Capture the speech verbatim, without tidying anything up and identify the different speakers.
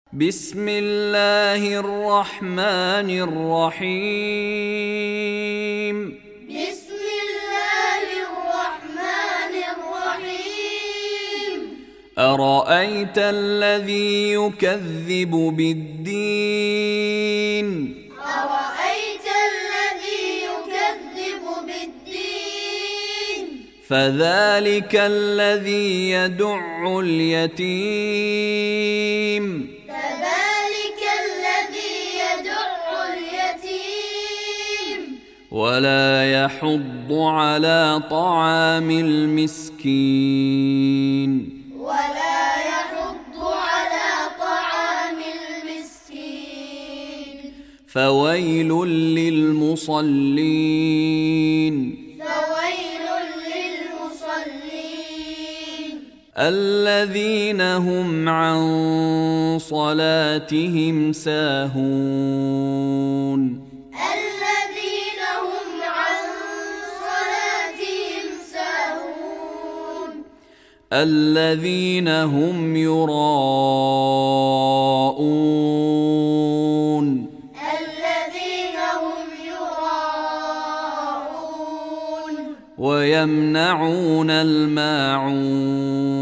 Speaker 1: بسم الله الرحمن الرحيم
Speaker 2: بسم الله الرحمن الرحيم
Speaker 1: أرأيت الذي يكذب بالدين
Speaker 2: أرأيت الذي يكذب بالدين
Speaker 1: فذلك الذي يدع اليتيم
Speaker 2: فذلك الذي يدع اليتيم
Speaker 1: ولا يحض على طعام المسكين
Speaker 2: ولا يحض على طعام المسكين
Speaker 1: فويل للمصلين
Speaker 2: فويل للمصلين
Speaker 1: الذين هم عن صلاتهم ساهون
Speaker 2: الذين هم عن صلاتهم ساهون
Speaker 1: الذين هم يراءون
Speaker 2: الذين هم يراءون
Speaker 1: ويمنعون الماعون